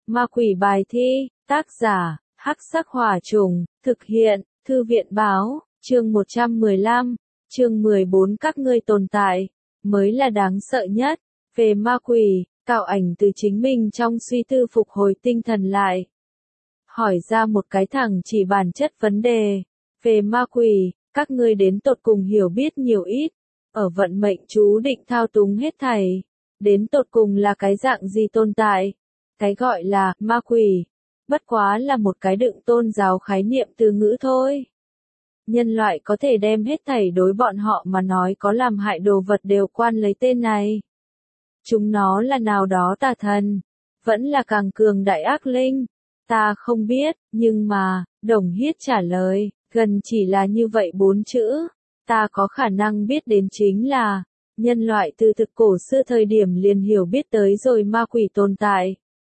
Ma quỷ bài thi, tác giả, Hắc Sắc Hỏa Trùng, thực hiện, Thư viện Báo, chương 115, chương 14 các ngươi tồn tại, mới là đáng sợ nhất. Về ma quỷ, Cao Ảnh từ chính mình trong suy tư phục hồi tinh thần lại. Hỏi ra một cái thẳng chỉ bản chất vấn đề. Về ma quỷ, các ngươi đến tột cùng hiểu biết nhiều ít. Ở vận mệnh chú định thao túng hết thảy. Đến tột cùng là cái dạng gì tồn tại? Cái gọi là ma quỷ, bất quá là một cái đựng tôn giáo khái niệm từ ngữ thôi. Nhân loại có thể đem hết thảy đối bọn họ mà nói có làm hại đồ vật đều quan lấy tên này. Chúng nó là nào đó tà thần, vẫn là càng cường đại ác linh, ta không biết, nhưng mà, Đồng Hiết trả lời, gần chỉ là như vậy 4 chữ, ta có khả năng biết đến chính là, nhân loại từ thực cổ xưa thời điểm liền hiểu biết tới rồi ma quỷ tồn tại.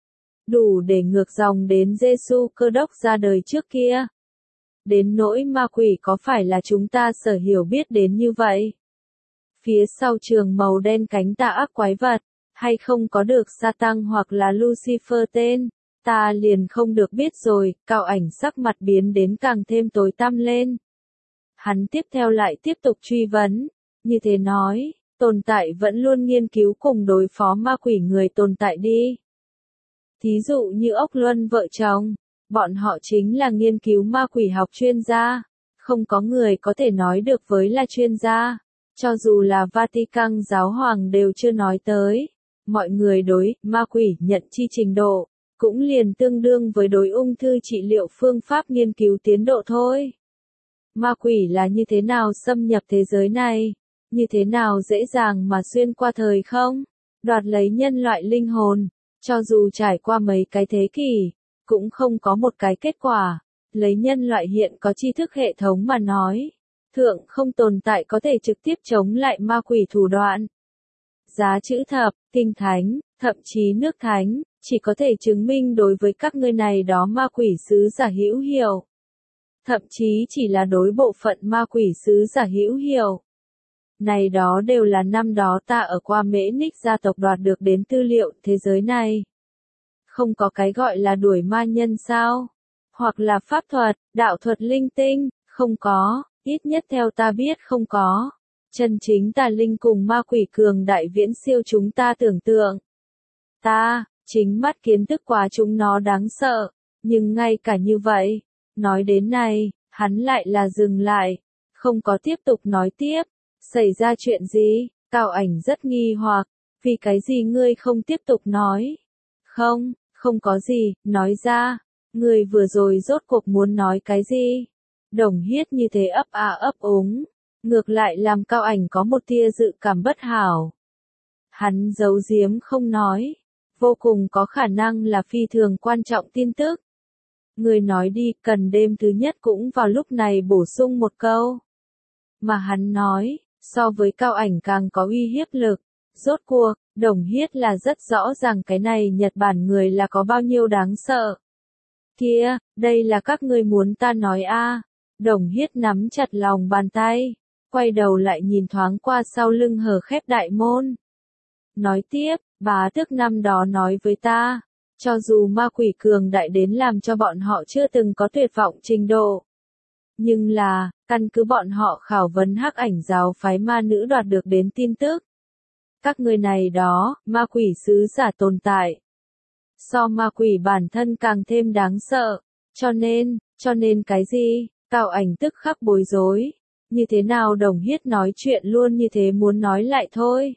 Đủ để ngược dòng đến Giê-xu Cơ Đốc ra đời trước kia. Đến nỗi ma quỷ có phải là chúng ta sở hiểu biết đến như vậy? Phía sau trường màu đen cánh tà ác quái vật, hay không có được Sa-tăng hoặc là Lucifer tên, ta liền không được biết rồi. Cao Ảnh sắc mặt biến đến càng thêm tối tăm lên. Hắn tiếp theo lại tiếp tục truy vấn, như thế nói, tồn tại vẫn luôn nghiên cứu cùng đối phó ma quỷ người tồn tại đi. Thí dụ như Ốc Luân vợ chồng, bọn họ chính là nghiên cứu ma quỷ học chuyên gia, không có người có thể nói được với là chuyên gia, cho dù là Vatican giáo hoàng đều chưa nói tới. Mọi người đối ma quỷ nhận chi trình độ, cũng liền tương đương với đối ung thư trị liệu phương pháp nghiên cứu tiến độ thôi. Ma quỷ là như thế nào xâm nhập thế giới này, như thế nào dễ dàng mà xuyên qua thời không, đoạt lấy nhân loại linh hồn, cho dù trải qua mấy cái thế kỷ, cũng không có một cái kết quả. Lấy nhân loại hiện có tri thức hệ thống mà nói, thượng không tồn tại có thể trực tiếp chống lại ma quỷ thủ đoạn. Giá chữ thập, kinh thánh, thậm chí nước thánh, chỉ có thể chứng minh đối với các ngươi này đó ma quỷ sứ giả hữu hiệu. Thậm chí chỉ là đối bộ phận ma quỷ sứ giả hữu hiệu. Này đó đều là năm đó ta ở qua Mễ Ních gia tộc đoạt được đến tư liệu thế giới này. Không có cái gọi là đuổi ma nhân sao? Hoặc là pháp thuật, đạo thuật linh tinh, không có, ít nhất theo ta biết không có. Chân chính tà linh cùng ma quỷ cường đại viễn siêu chúng ta tưởng tượng. Ta, chính mắt kiến thức quá chúng nó đáng sợ, nhưng ngay cả như vậy, nói đến này, hắn lại là dừng lại, không có tiếp tục nói tiếp. Xảy ra chuyện gì? Cao Ảnh rất nghi hoặc, vì cái gì ngươi không tiếp tục nói? Không có gì, nói ra, ngươi vừa rồi rốt cuộc muốn nói cái gì? Đồng Hiết như thế ấp úng, ngược lại làm Cao Ảnh có một tia dự cảm bất hảo. Hắn giấu giếm không nói, vô cùng có khả năng là phi thường quan trọng tin tức. Ngươi nói đi, cần đêm thứ nhất cũng vào lúc này bổ sung một câu. Mà hắn nói, so với Cao Ảnh càng có uy hiếp lực. Rốt cuộc, Đồng Hiết là rất rõ ràng cái này Nhật Bản người là có bao nhiêu đáng sợ. Kia, đây là các ngươi muốn ta nói a? Đồng Hiết nắm chặt lòng bàn tay, quay đầu lại nhìn thoáng qua sau lưng hở khép đại môn. Nói tiếp, bá tước năm đó nói với ta, cho dù ma quỷ cường đại đến làm cho bọn họ chưa từng có tuyệt vọng trình độ. Nhưng là, căn cứ bọn họ khảo vấn Hắc Ảnh giáo phái ma nữ đoạt được đến tin tức. Các người này đó, ma quỷ sứ giả tồn tại. So ma quỷ bản thân càng thêm đáng sợ. Cho nên cái gì? Cao Ảnh tức khắc bối rối. Như thế nào Đồng Hiết nói chuyện luôn như thế muốn nói lại thôi.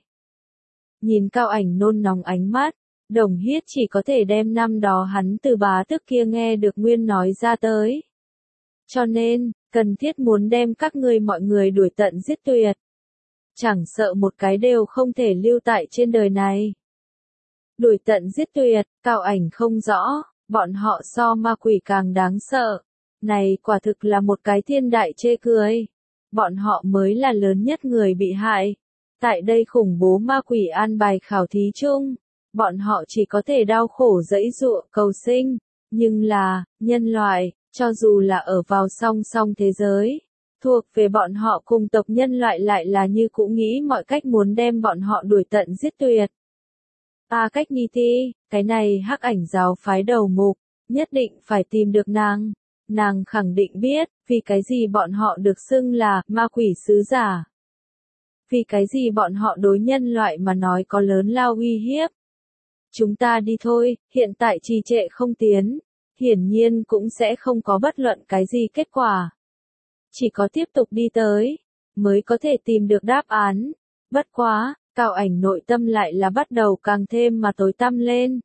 Nhìn Cao Ảnh nôn nóng ánh mắt, Đồng Hiết chỉ có thể đem năm đó hắn từ bá tước kia nghe được nguyên nói ra tới. Cho nên, cần thiết muốn đem các ngươi mọi người đuổi tận giết tuyệt. Chẳng sợ một cái đều không thể lưu tại trên đời này. Đuổi tận giết tuyệt, Cao Ảnh không rõ, bọn họ so ma quỷ càng đáng sợ. Này quả thực là một cái thiên đại chê cười. Bọn họ mới là lớn nhất người bị hại. Tại đây khủng bố ma quỷ an bài khảo thí chung, bọn họ chỉ có thể đau khổ giãy giụa cầu sinh. Nhưng là, nhân loại, cho dù là ở vào song song thế giới, thuộc về bọn họ cùng tộc nhân loại lại là như cũ nghĩ mọi cách muốn đem bọn họ đuổi tận giết tuyệt. Cách Nhi Ti, cái này hắc ảnh giáo phái đầu mục, nhất định phải tìm được nàng. Nàng khẳng định biết, vì cái gì bọn họ được xưng là ma quỷ sứ giả. Vì cái gì bọn họ đối nhân loại mà nói có lớn lao uy hiếp. Chúng ta đi thôi, hiện tại trì trệ không tiến, hiển nhiên cũng sẽ không có bất luận cái gì kết quả. Chỉ có tiếp tục đi tới, mới có thể tìm được đáp án. Bất quá, Cao Ảnh nội tâm lại là bắt đầu càng thêm mà tối tăm lên.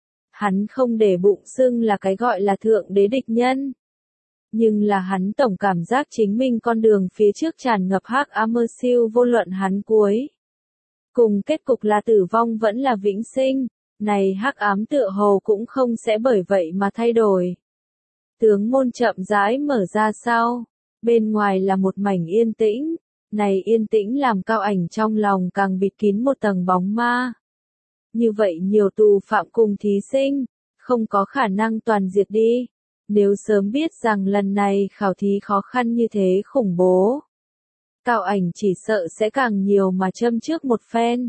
Hắn không để bụng xưng là cái gọi là thượng đế địch nhân. Nhưng là hắn tổng cảm giác chính mình con đường phía trước tràn ngập hắc ám mơ siêu vô luận hắn cuối. Cùng kết cục là tử vong vẫn là vĩnh sinh, này hắc ám tựa hồ cũng không sẽ bởi vậy mà thay đổi. Tướng môn chậm rãi mở ra sau, bên ngoài là một mảnh yên tĩnh, này yên tĩnh làm Cao Ảnh trong lòng càng bịt kín một tầng bóng ma. Như vậy nhiều tù phạm cùng thí sinh, không có khả năng toàn diệt đi. Nếu sớm biết rằng lần này khảo thí khó khăn như thế khủng bố, Cao Ảnh chỉ sợ sẽ càng nhiều mà châm trước một phen,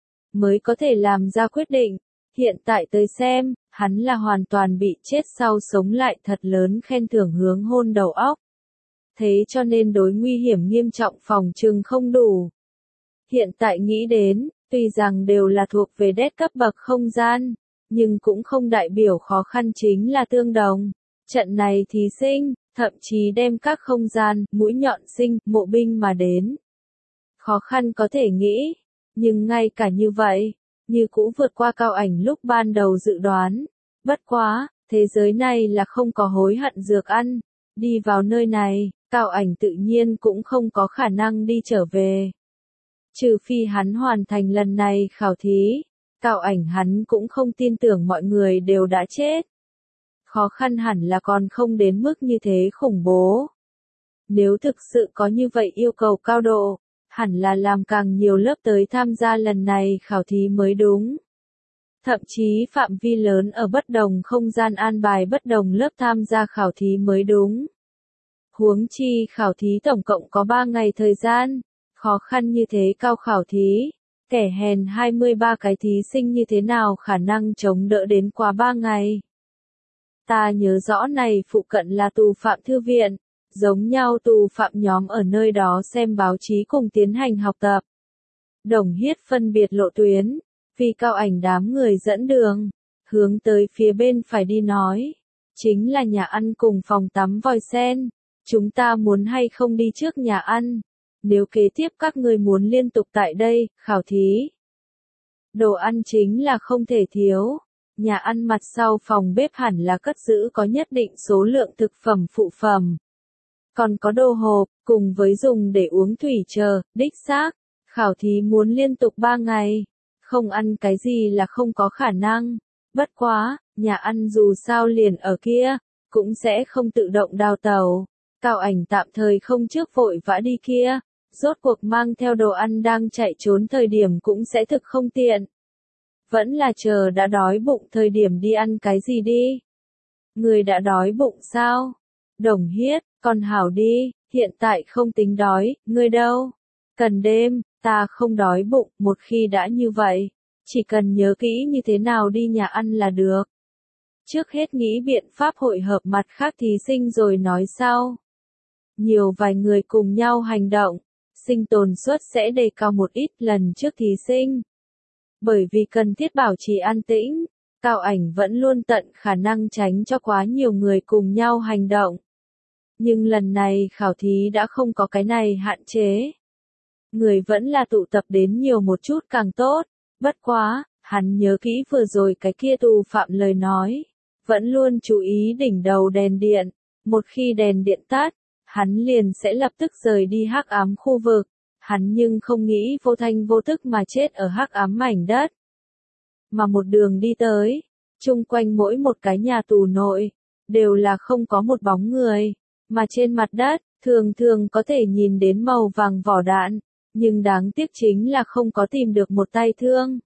mới có thể làm ra quyết định. Hiện tại tới xem, hắn là hoàn toàn bị chết sau sống lại thật lớn khen thưởng hướng hôn đầu óc. Thế cho nên đối nguy hiểm nghiêm trọng phòng trừng không đủ. Hiện tại nghĩ đến, tuy rằng đều là thuộc về đét cấp bậc không gian, nhưng cũng không đại biểu khó khăn chính là tương đồng. Trận này thí sinh, thậm chí đem các không gian, mũi nhọn sinh, mộ binh mà đến. Khó khăn có thể nghĩ, nhưng ngay cả như vậy, như cũ vượt qua Cao Ảnh lúc ban đầu dự đoán. Bất quá, thế giới này là không có hối hận dược ăn. Đi vào nơi này, Cao Ảnh tự nhiên cũng không có khả năng đi trở về. Trừ phi hắn hoàn thành lần này khảo thí, Cao Ảnh hắn cũng không tin tưởng mọi người đều đã chết. Khó khăn hẳn là còn không đến mức như thế khủng bố. Nếu thực sự có như vậy yêu cầu cao độ, hẳn là làm càng nhiều lớp tới tham gia lần này khảo thí mới đúng. Thậm chí phạm vi lớn ở bất đồng không gian an bài bất đồng lớp tham gia khảo thí mới đúng. Huống chi khảo thí tổng cộng có 3 ngày thời gian, khó khăn như thế cao khảo thí, kẻ hèn 23 cái thí sinh như thế nào khả năng chống đỡ đến quá 3 ngày. Ta nhớ rõ này phụ cận là tù phạm thư viện, giống nhau tù phạm nhóm ở nơi đó xem báo chí cùng tiến hành học tập. Đồng Hiết phân biệt lộ tuyến, vì Cao Ảnh đám người dẫn đường, hướng tới phía bên phải đi nói, chính là nhà ăn cùng phòng tắm vòi sen, chúng ta muốn hay không đi trước nhà ăn, nếu kế tiếp các ngươi muốn liên tục tại đây, khảo thí. Đồ ăn chính là không thể thiếu. Nhà ăn mặt sau phòng bếp hẳn là cất giữ có nhất định số lượng thực phẩm phụ phẩm. Còn có đồ hộp, cùng với dùng để uống thủy chờ, đích xác. Khảo thí muốn liên tục 3 ngày. Không ăn cái gì là không có khả năng. Bất quá, nhà ăn dù sao liền ở kia, cũng sẽ không tự động đào tàu. Cao Ảnh tạm thời không trước vội vã đi kia. Rốt cuộc mang theo đồ ăn đang chạy trốn thời điểm cũng sẽ thực không tiện. Vẫn là chờ đã đói bụng thời điểm đi ăn cái gì đi. Người đã đói bụng sao? Đồng Hiết, còn hảo đi, hiện tại không tính đói, ngươi đâu? Cần đêm, ta không đói bụng, một khi đã như vậy, chỉ cần nhớ kỹ như thế nào đi nhà ăn là được. Trước hết nghĩ biện pháp hội hợp mặt khác thí sinh rồi nói sau. Nhiều vài người cùng nhau hành động, sinh tồn suất sẽ đề cao một ít lần trước thí sinh. Bởi vì cần thiết bảo trì an tĩnh, Cao Ảnh vẫn luôn tận khả năng tránh cho quá nhiều người cùng nhau hành động. Nhưng lần này khảo thí đã không có cái này hạn chế. Người vẫn là tụ tập đến nhiều một chút càng tốt. Bất quá, hắn nhớ kỹ vừa rồi cái kia tù phạm lời nói. Vẫn luôn chú ý đỉnh đầu đèn điện. Một khi đèn điện tắt, hắn liền sẽ lập tức rời đi hắc ám khu vực. Hắn nhưng không nghĩ vô thanh vô tức mà chết ở hắc ám mảnh đất. Mà một đường đi tới, chung quanh mỗi một cái nhà tù nội, đều là không có một bóng người. Mà trên mặt đất, thường thường có thể nhìn đến màu vàng vỏ đạn, nhưng đáng tiếc chính là không có tìm được một tay thương.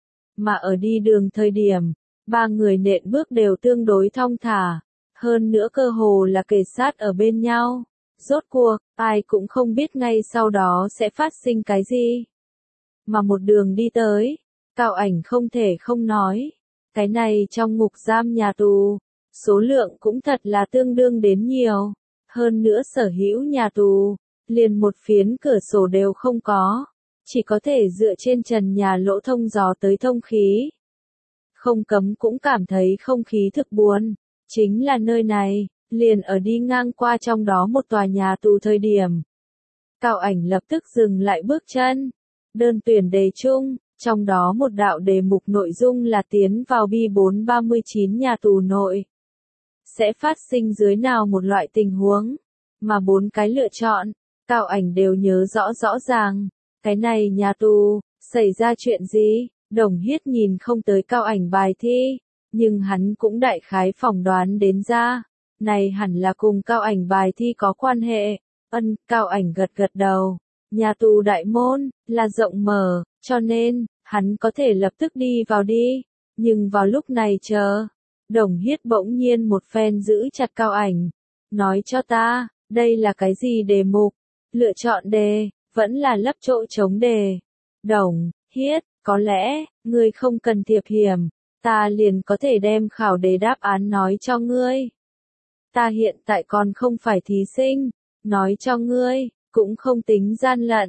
Mà ở đi đường thời điểm, 3 người nện bước đều tương đối thong thả, hơn nữa cơ hồ là kề sát ở bên nhau. Rốt cuộc, ai cũng không biết ngay sau đó sẽ phát sinh cái gì. Mà một đường đi tới, Cao Ảnh không thể không nói. Cái này trong ngục giam nhà tù, số lượng cũng thật là tương đương đến nhiều. Hơn nữa sở hữu nhà tù, liền một phiến cửa sổ đều không có. Chỉ có thể dựa trên trần nhà lỗ thông gió tới thông khí. Không cấm cũng cảm thấy không khí thực buồn. Chính là nơi này, liền ở đi ngang qua trong đó một tòa nhà tù thời điểm. Cao Ảnh lập tức dừng lại bước chân. Đơn tuyển đề chung, trong đó một đạo đề mục nội dung là tiến vào bi 439 nhà tù nội. Sẽ phát sinh dưới nào một loại tình huống, mà 4 cái lựa chọn, Cao Ảnh đều nhớ rõ rõ ràng. Cái này nhà tù, xảy ra chuyện gì? Đồng Hiết nhìn không tới Cao Ảnh bài thi, nhưng hắn cũng đại khái phỏng đoán đến ra. Này hẳn là cùng Cao Ảnh bài thi có quan hệ. Cao Ảnh gật gật đầu. Nhà tù đại môn, là rộng mở, cho nên, hắn có thể lập tức đi vào đi. Nhưng vào lúc này chờ. Đồng Hiết bỗng nhiên một phen giữ chặt Cao Ảnh. Nói cho ta, đây là cái gì đề mục? Lựa chọn đề, vẫn là lấp chỗ trống đề. Đồng Hiết, có lẽ, ngươi không cần thiệp hiểm. Ta liền có thể đem khảo đề đáp án nói cho ngươi. Ta hiện tại còn không phải thí sinh. Nói cho ngươi, cũng không tính gian lận.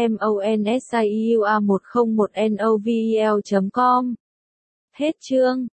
MONSIUA101NOVEL.com. Hết chương.